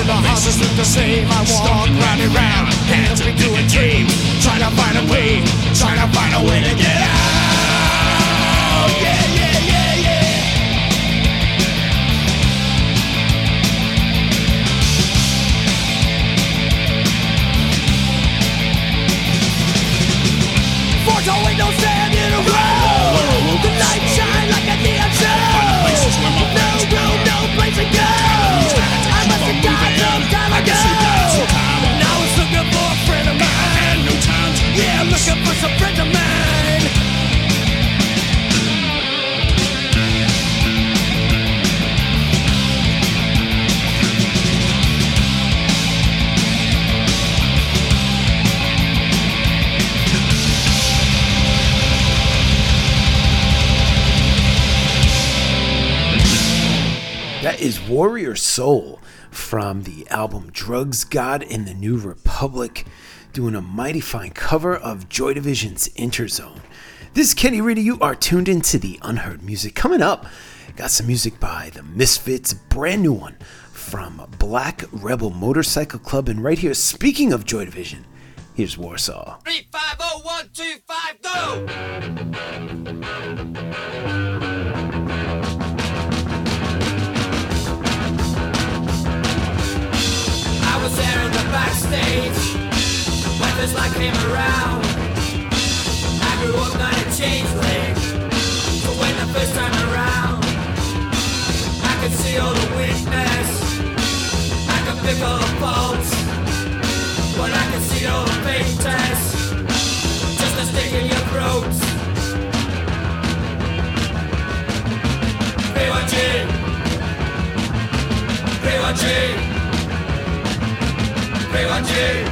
the houses look the same. I walk round and round, hands me to a dream. Trying to find a way, trying to find a way to get out. Yeah, yeah, yeah, yeah. Forge all windows stand in a row. The light shine like a neon show. No room, no place to go. I must have died some time ago. Now I was looking for a friend of mine. Yeah, I'm looking for some friends of mine. That is Warrior Soul from the album Drugs, God, and the New Republic, doing a mighty fine cover of Joy Division's Interzone. This is Kenny Reedy. You are tuned into the Unheard Music. Coming up, got some music by the Misfits, brand new one from Black Rebel Motorcycle Club. And right here, speaking of Joy Division, here's Warsaw. 3, 5, 0, 1, 2, 5, go! I was there in the backstage when this light came around. I grew up not a changeling, but when the first time around I could see all the weakness, I could pick all the faults, but I could see all the fake tests, just a stick in your throat. P1G, P1G, P1G.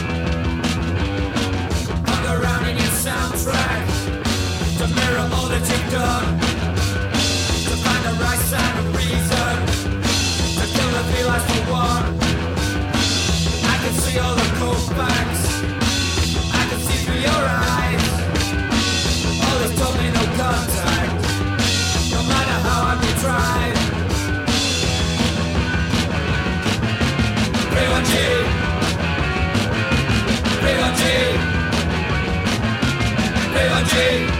Hung around in your soundtrack to mirror all that you've done, to find the right sound of reason, to kill the feel as for one. I can see all the cold facts, I can see through your eyes. All this told me no contact, no matter how hard you tried. P1G, P1G, P1G.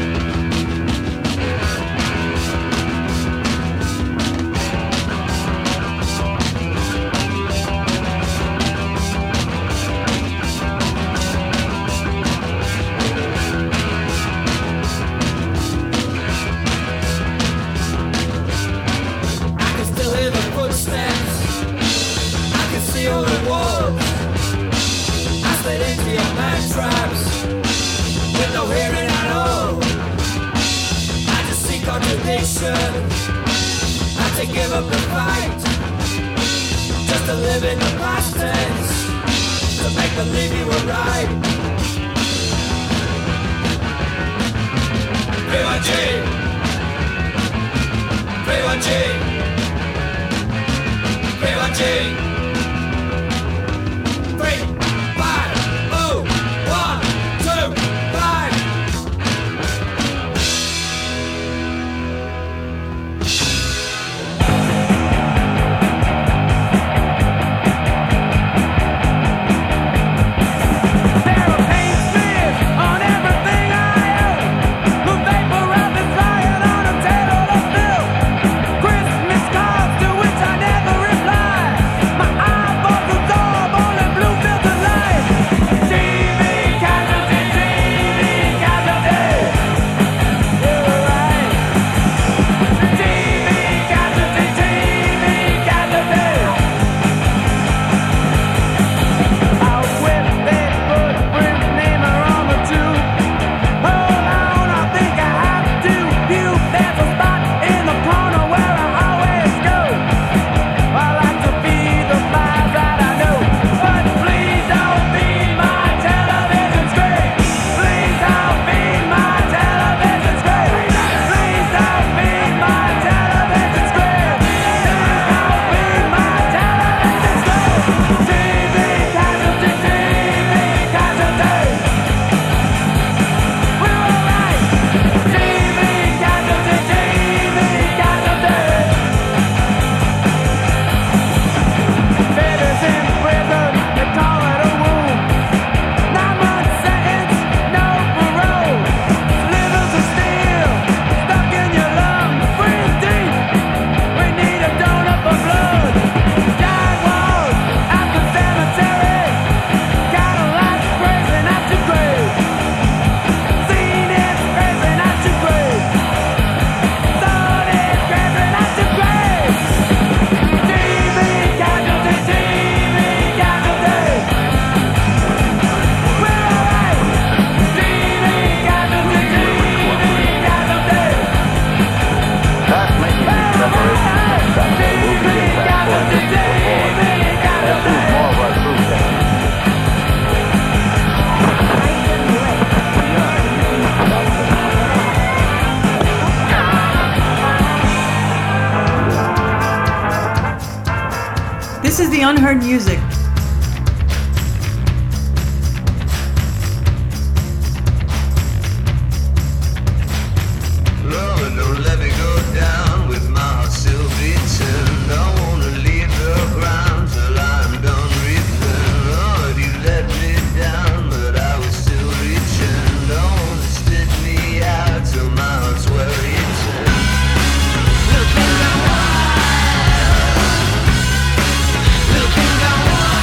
I can still hear the footsteps, I can see all the walls. I slid into your man traps with no hearing at all. I just see contradiction, I had to give up the fight, just to live in the past tense, to make believe you were right. P1G, P1G, P1G. 3, 5, 0, 1, 2, 5. On everything I own, the vapor of the flying on a tail of the bill. Christmas cards to which I never reply. My This is the Unheard Music. Lord, don't let me go down with my heart still beating. Don't wanna leave the ground till I'm done reaping. Lord, you let me down, but I was still reaching. Don't wanna spit me out till my heart's well eaten. Looking down, looking down.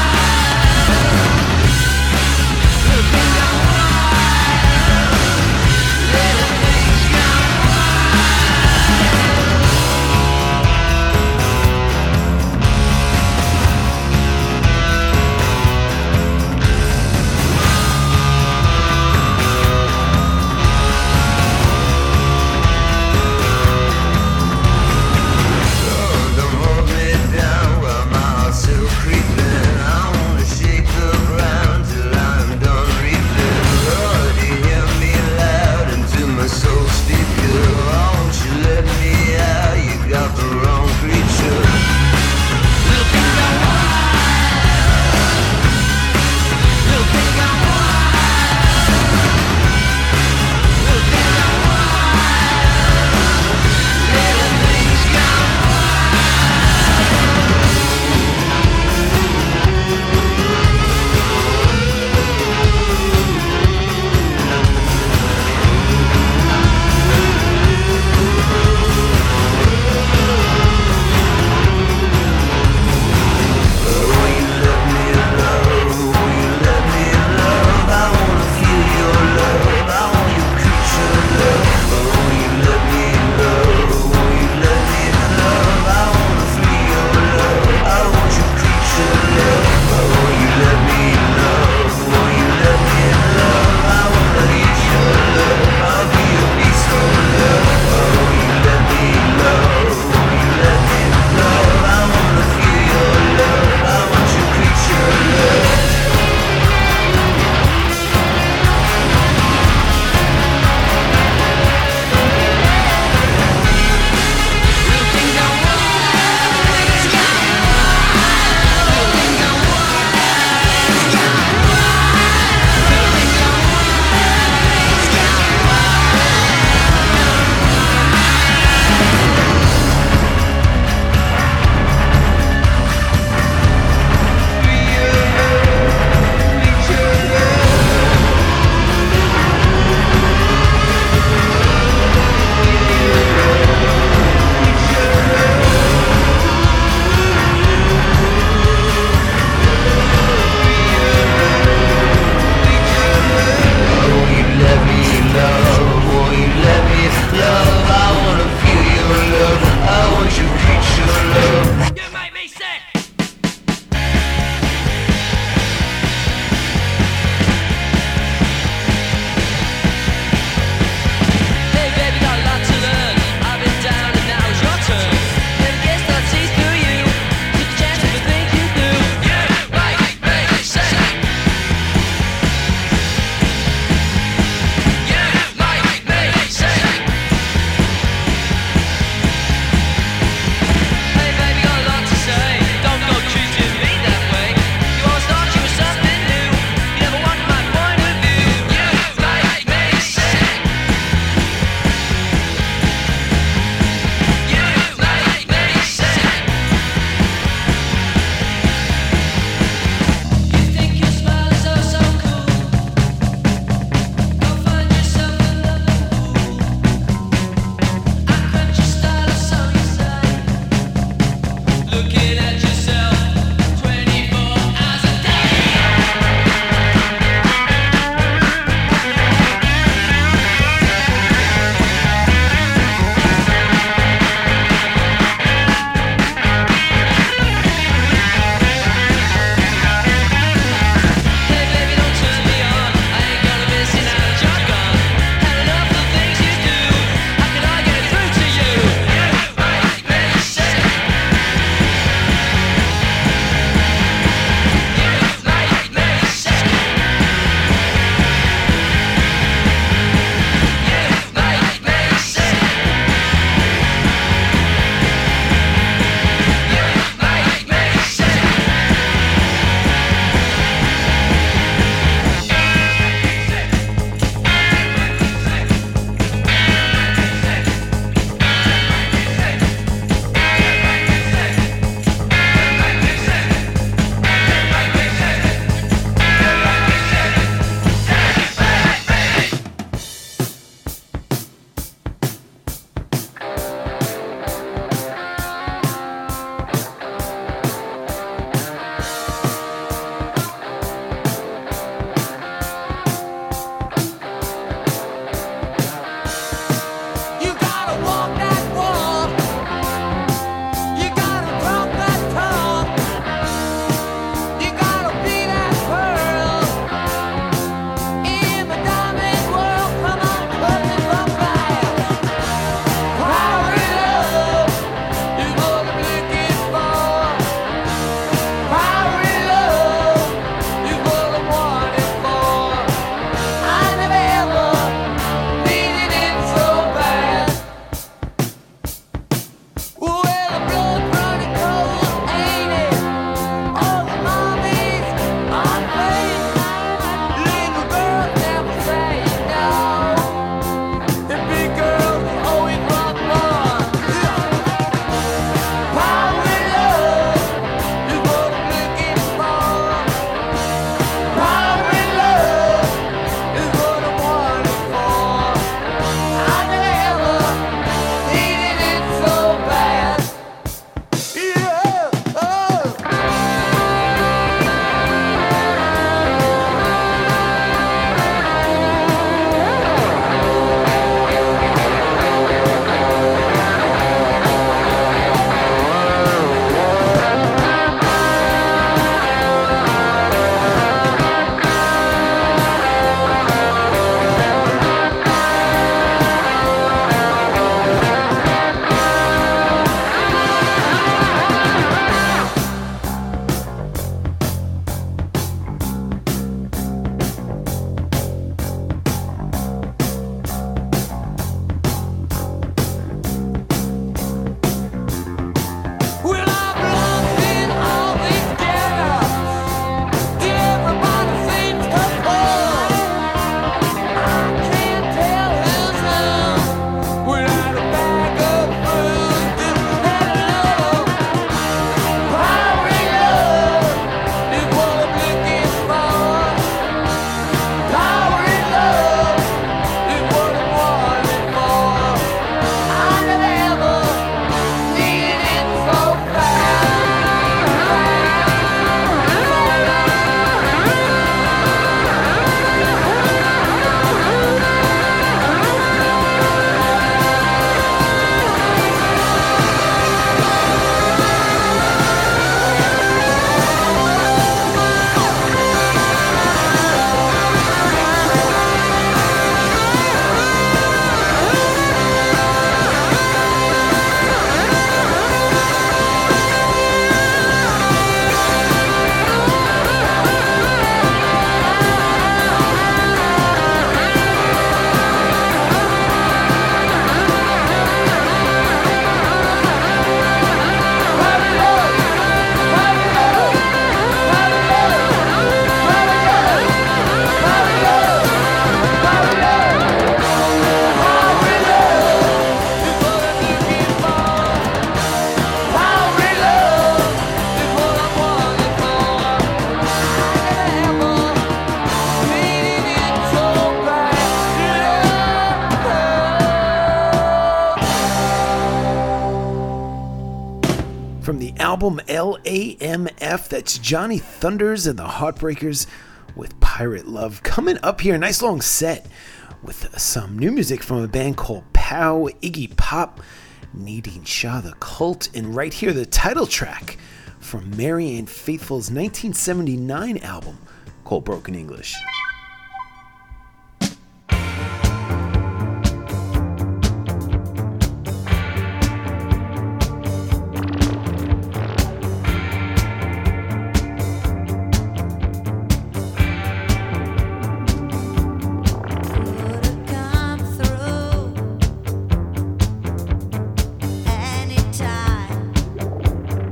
album LAMF. That's Johnny Thunders and the Heartbreakers with Pirate Love. Coming up here, nice long set with some new music from a band called Pow, Iggy Pop, Nadine Shah, The Cult, and right here the title track from Marianne Faithfull's 1979 album called Broken English.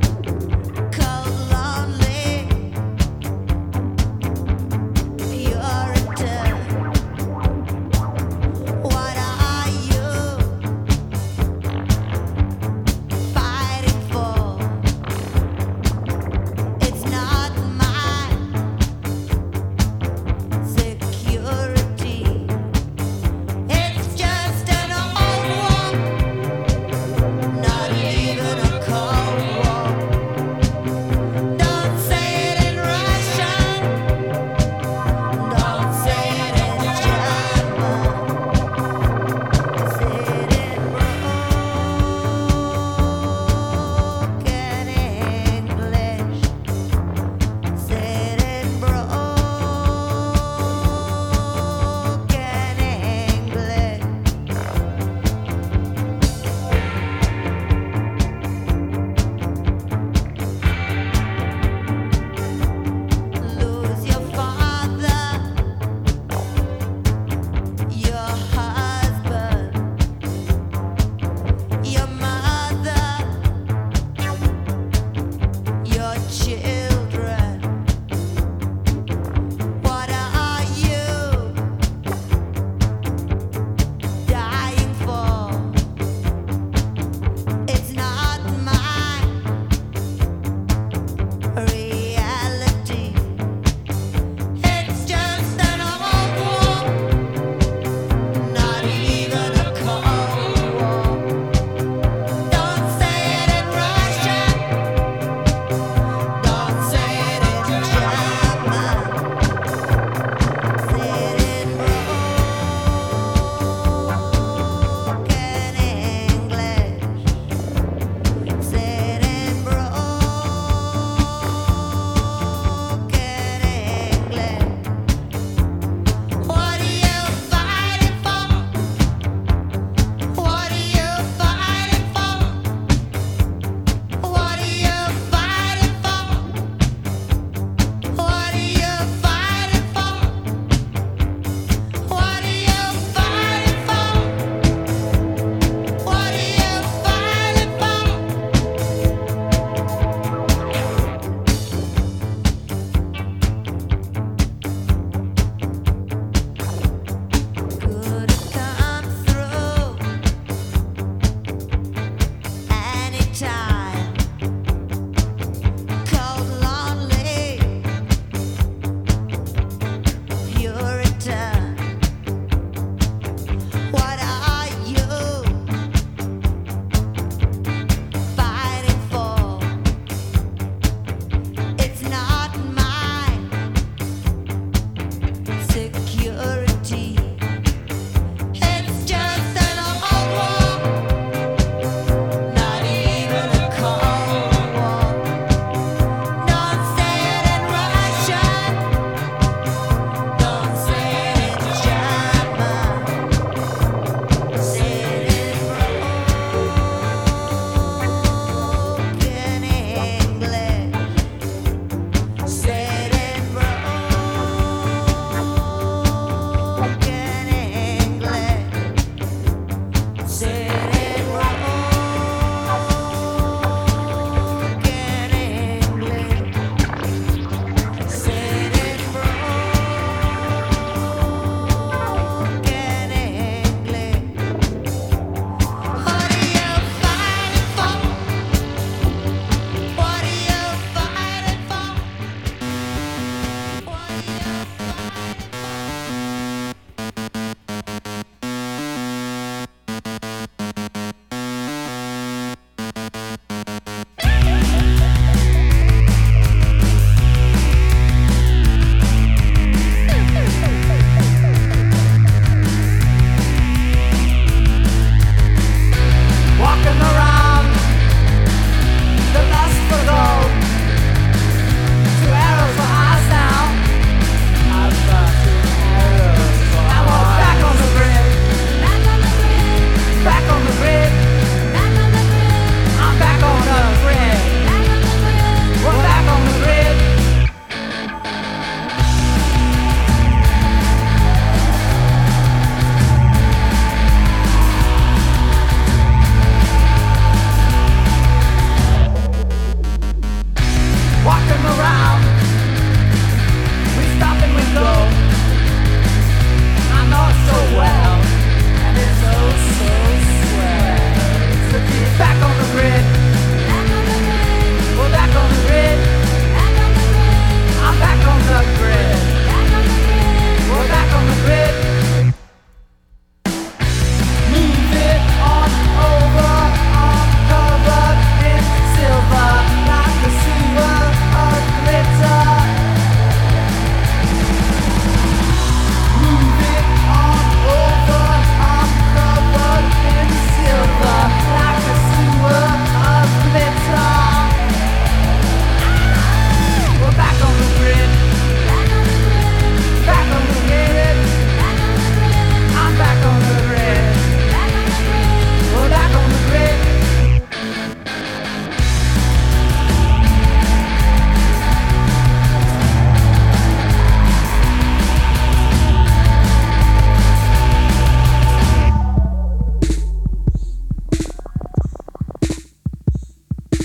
Cold, lonely, you're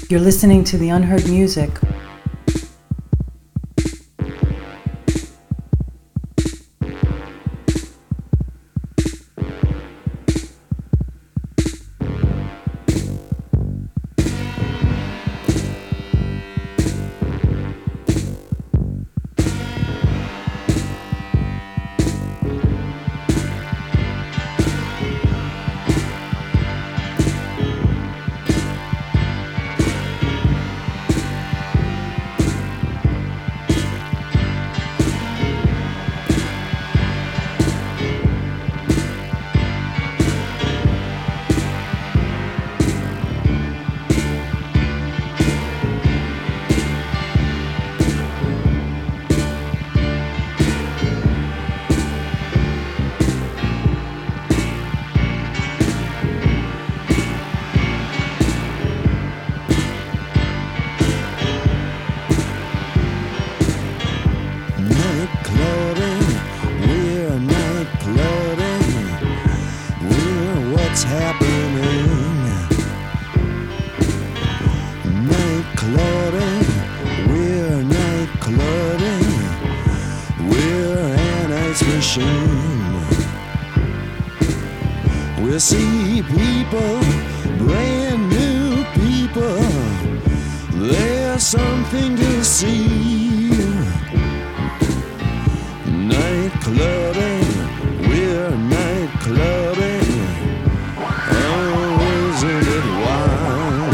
You're listening to the Unheard Music. We'll see people, brand new people. There's something to see. Night clubbing, we're night clubbing. Oh, isn't it wild?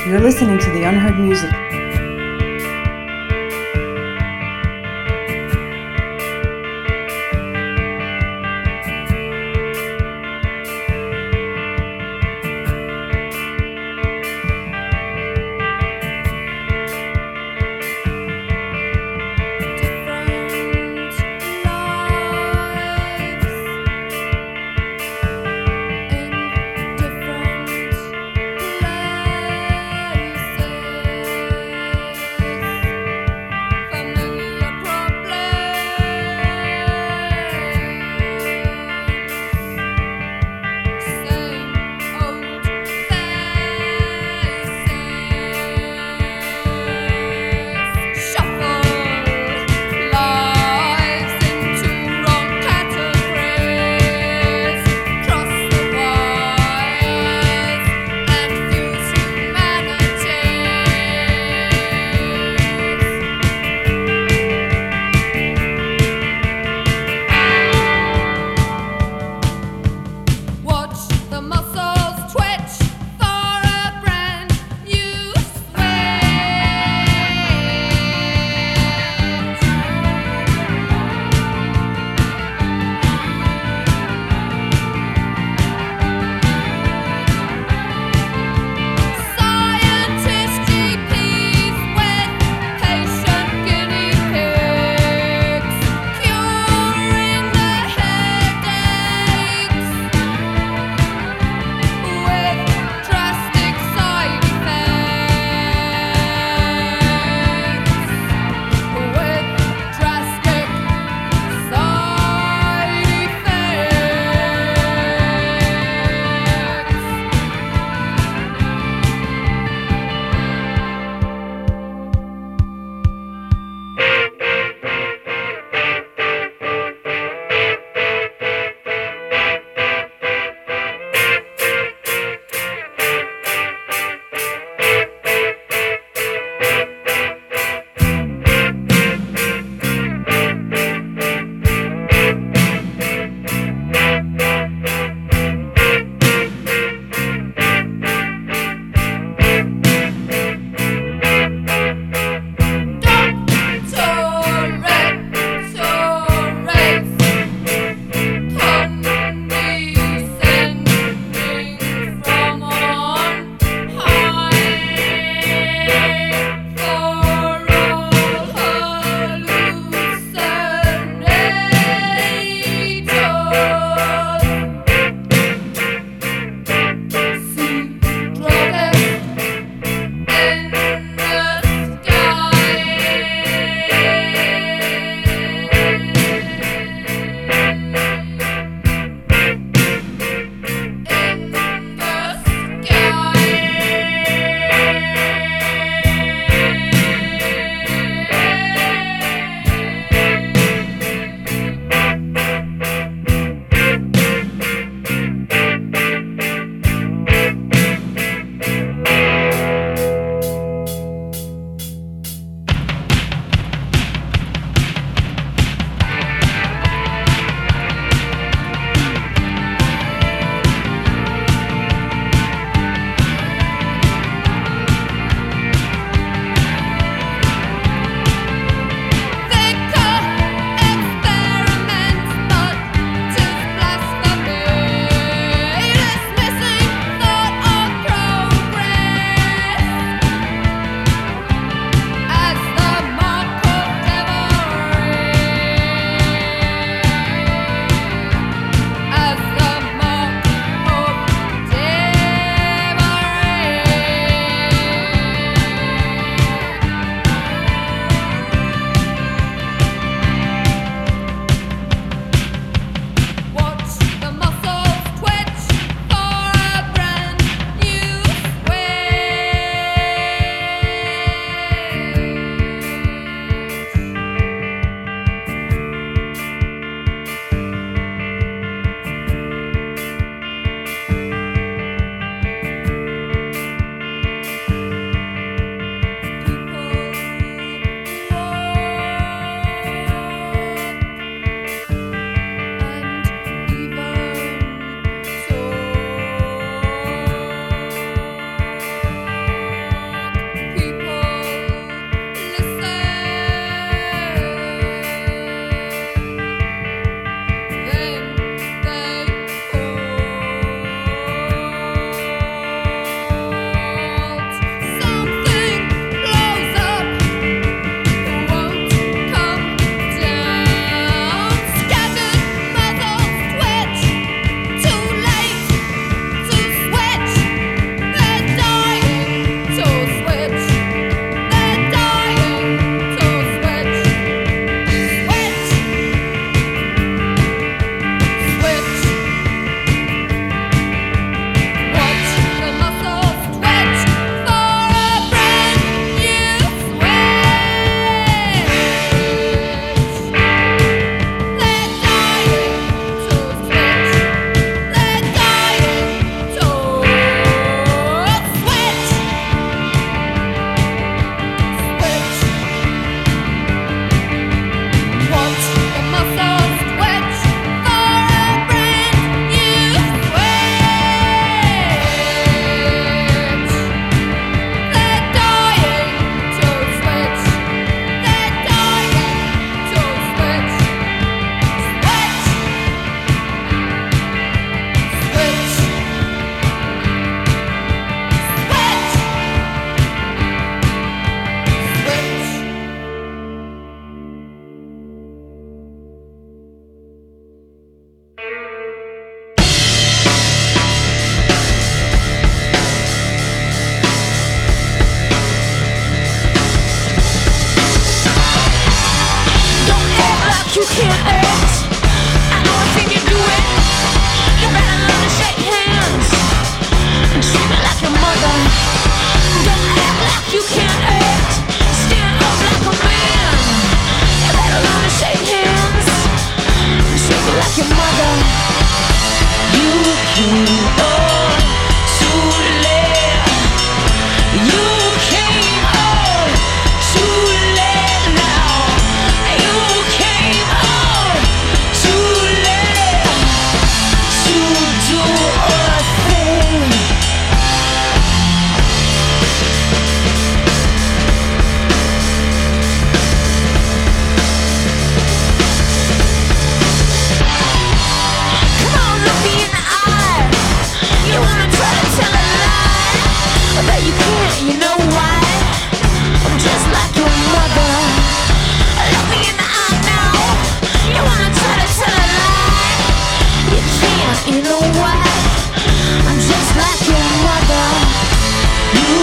You're listening to the Unheard Music. Different lives in different places.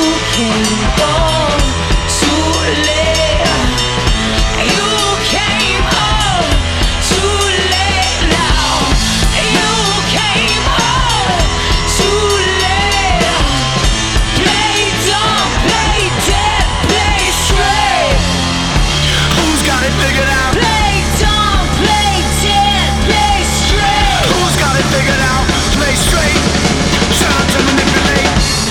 came on too late. You came on too late now. You came on too late. Play dumb, play dead, play straight. Who's got it figured out? Play dumb, play dead, play straight. Who's got it figured out? Play straight. Trying to manipulate.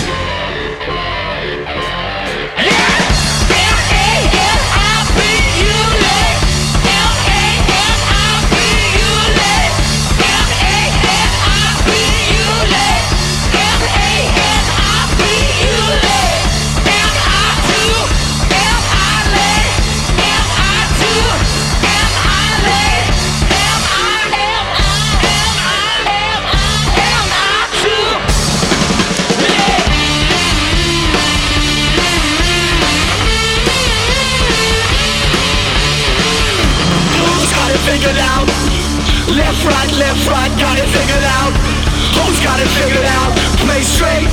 Figured out. Left, right, got it figured out. Who's got it figured out? Play straight.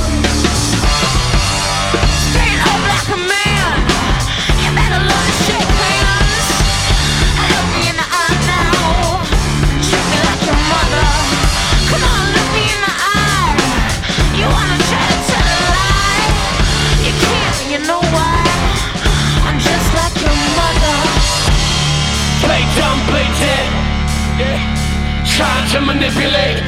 Stand up like a man. You better learn to shake hands. Look me in the eye now. Treat me like your mother. Come on, look me in the eye. You wanna try to tell a lie? You can't, and you know why? I'm just like your mother. Play dumb, play dead. Yeah. Trying to manipulate.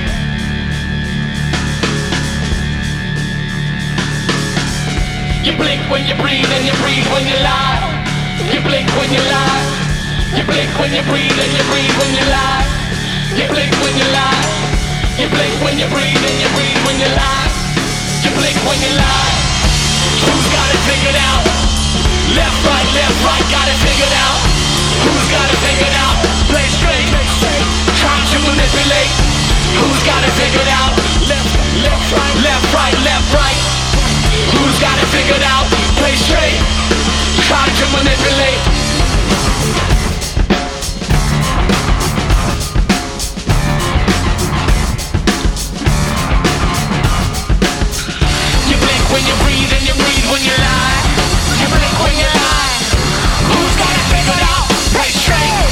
You blink when you breathe and you breathe when you lie. You blink when you lie. You blink when you breathe and you breathe when you lie. You blink when you lie. You blink when you breathe and you breathe when you lie. You blink when you lie. Who's got it figured out? Left, right, got it figured out. Who's got it figured out? Play straight, trying to manipulate. Who's got it figured out? Left, right. Who's got it figured out? Play straight, trying to manipulate. You blink when you breathe and you breathe when you lie. You blink when you lie. Who's got it figured out? Play straight.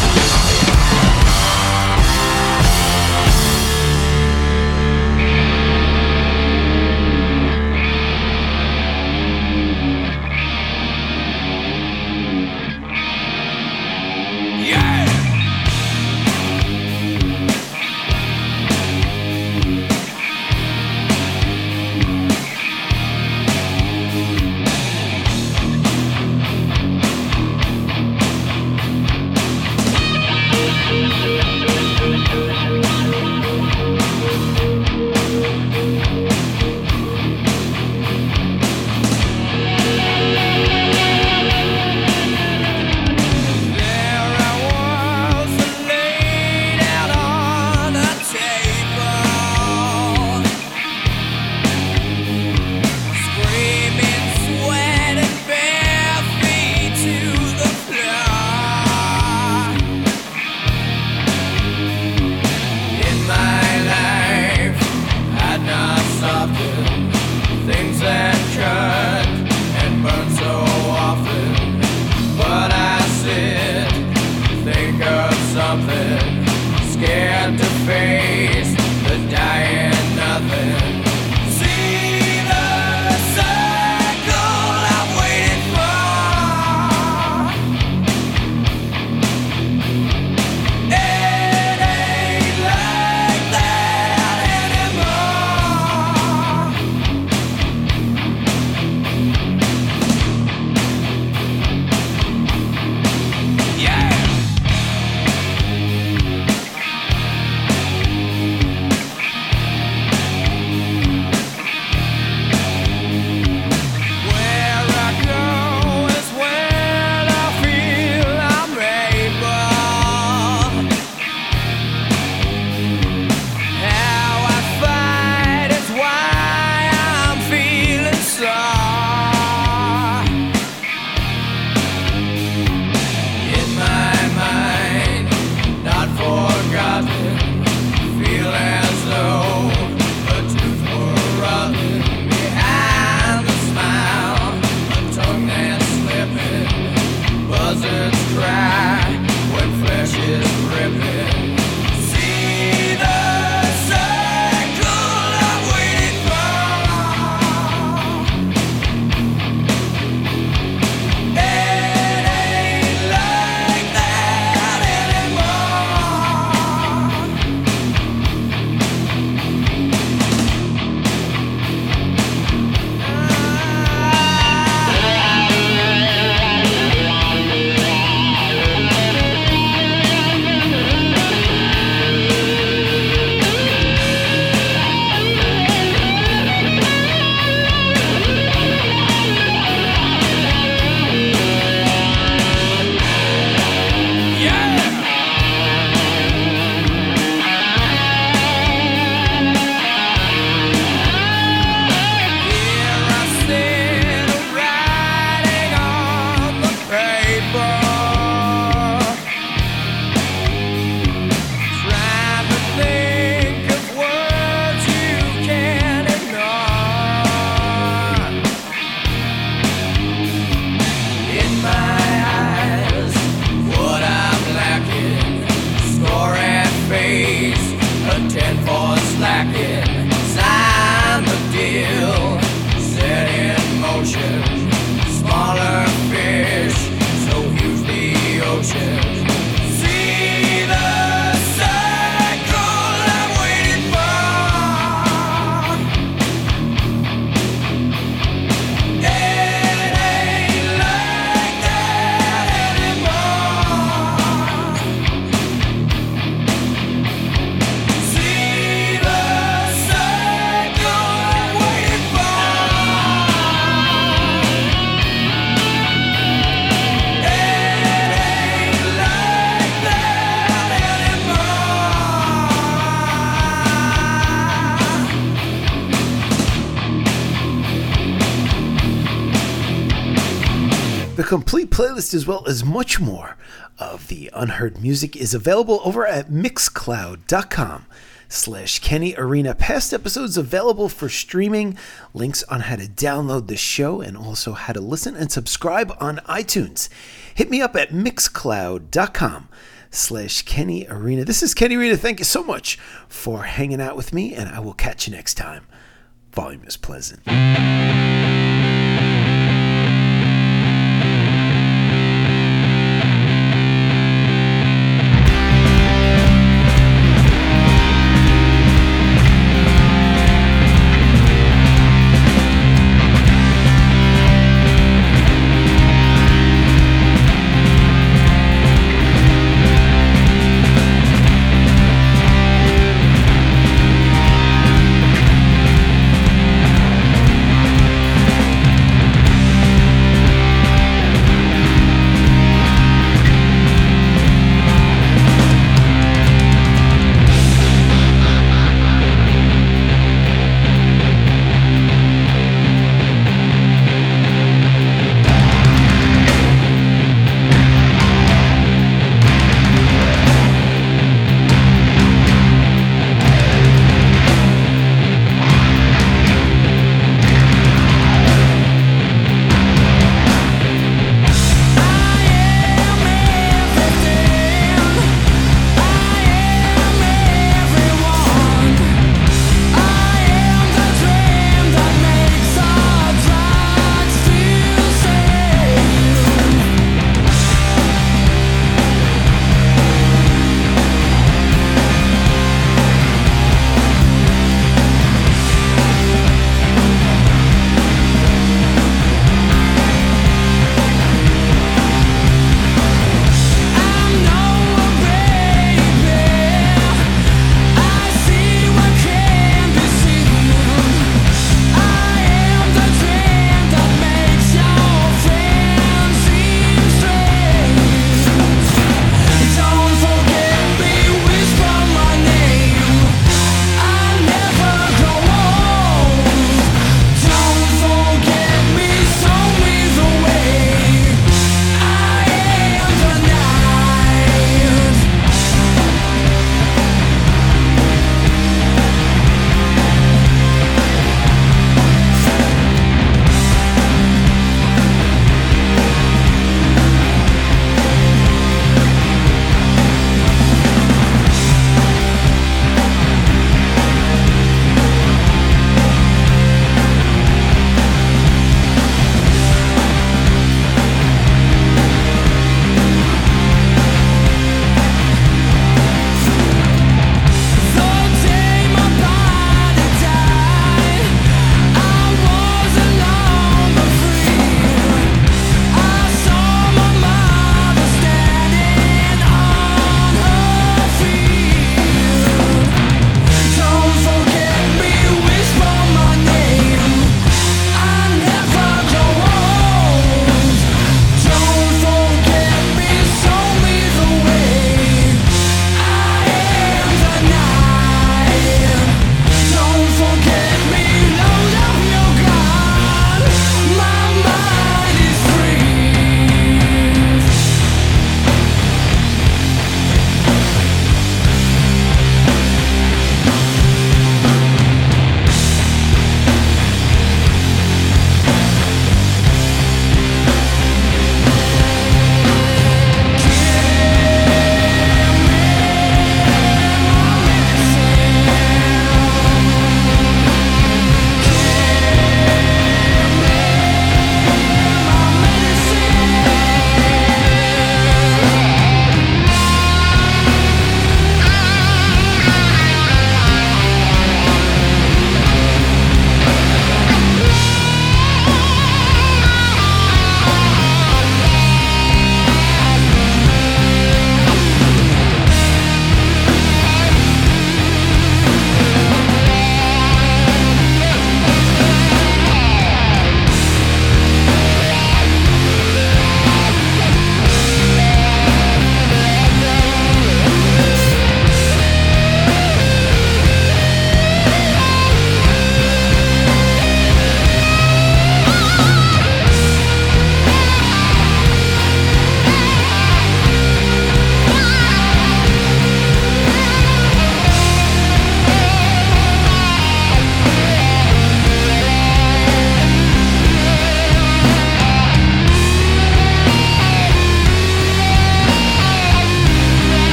A complete playlist as well as much more of the unheard music is available over at mixcloud.com/Kenny Arena. Past episodes available for streaming, links on how to download the show, and also how to listen and subscribe on iTunes. Hit me up at mixcloud.com/Kenny Arena. This is Kenny Arena. Thank you so much for hanging out with me, and I will catch you next time. Volume is pleasant.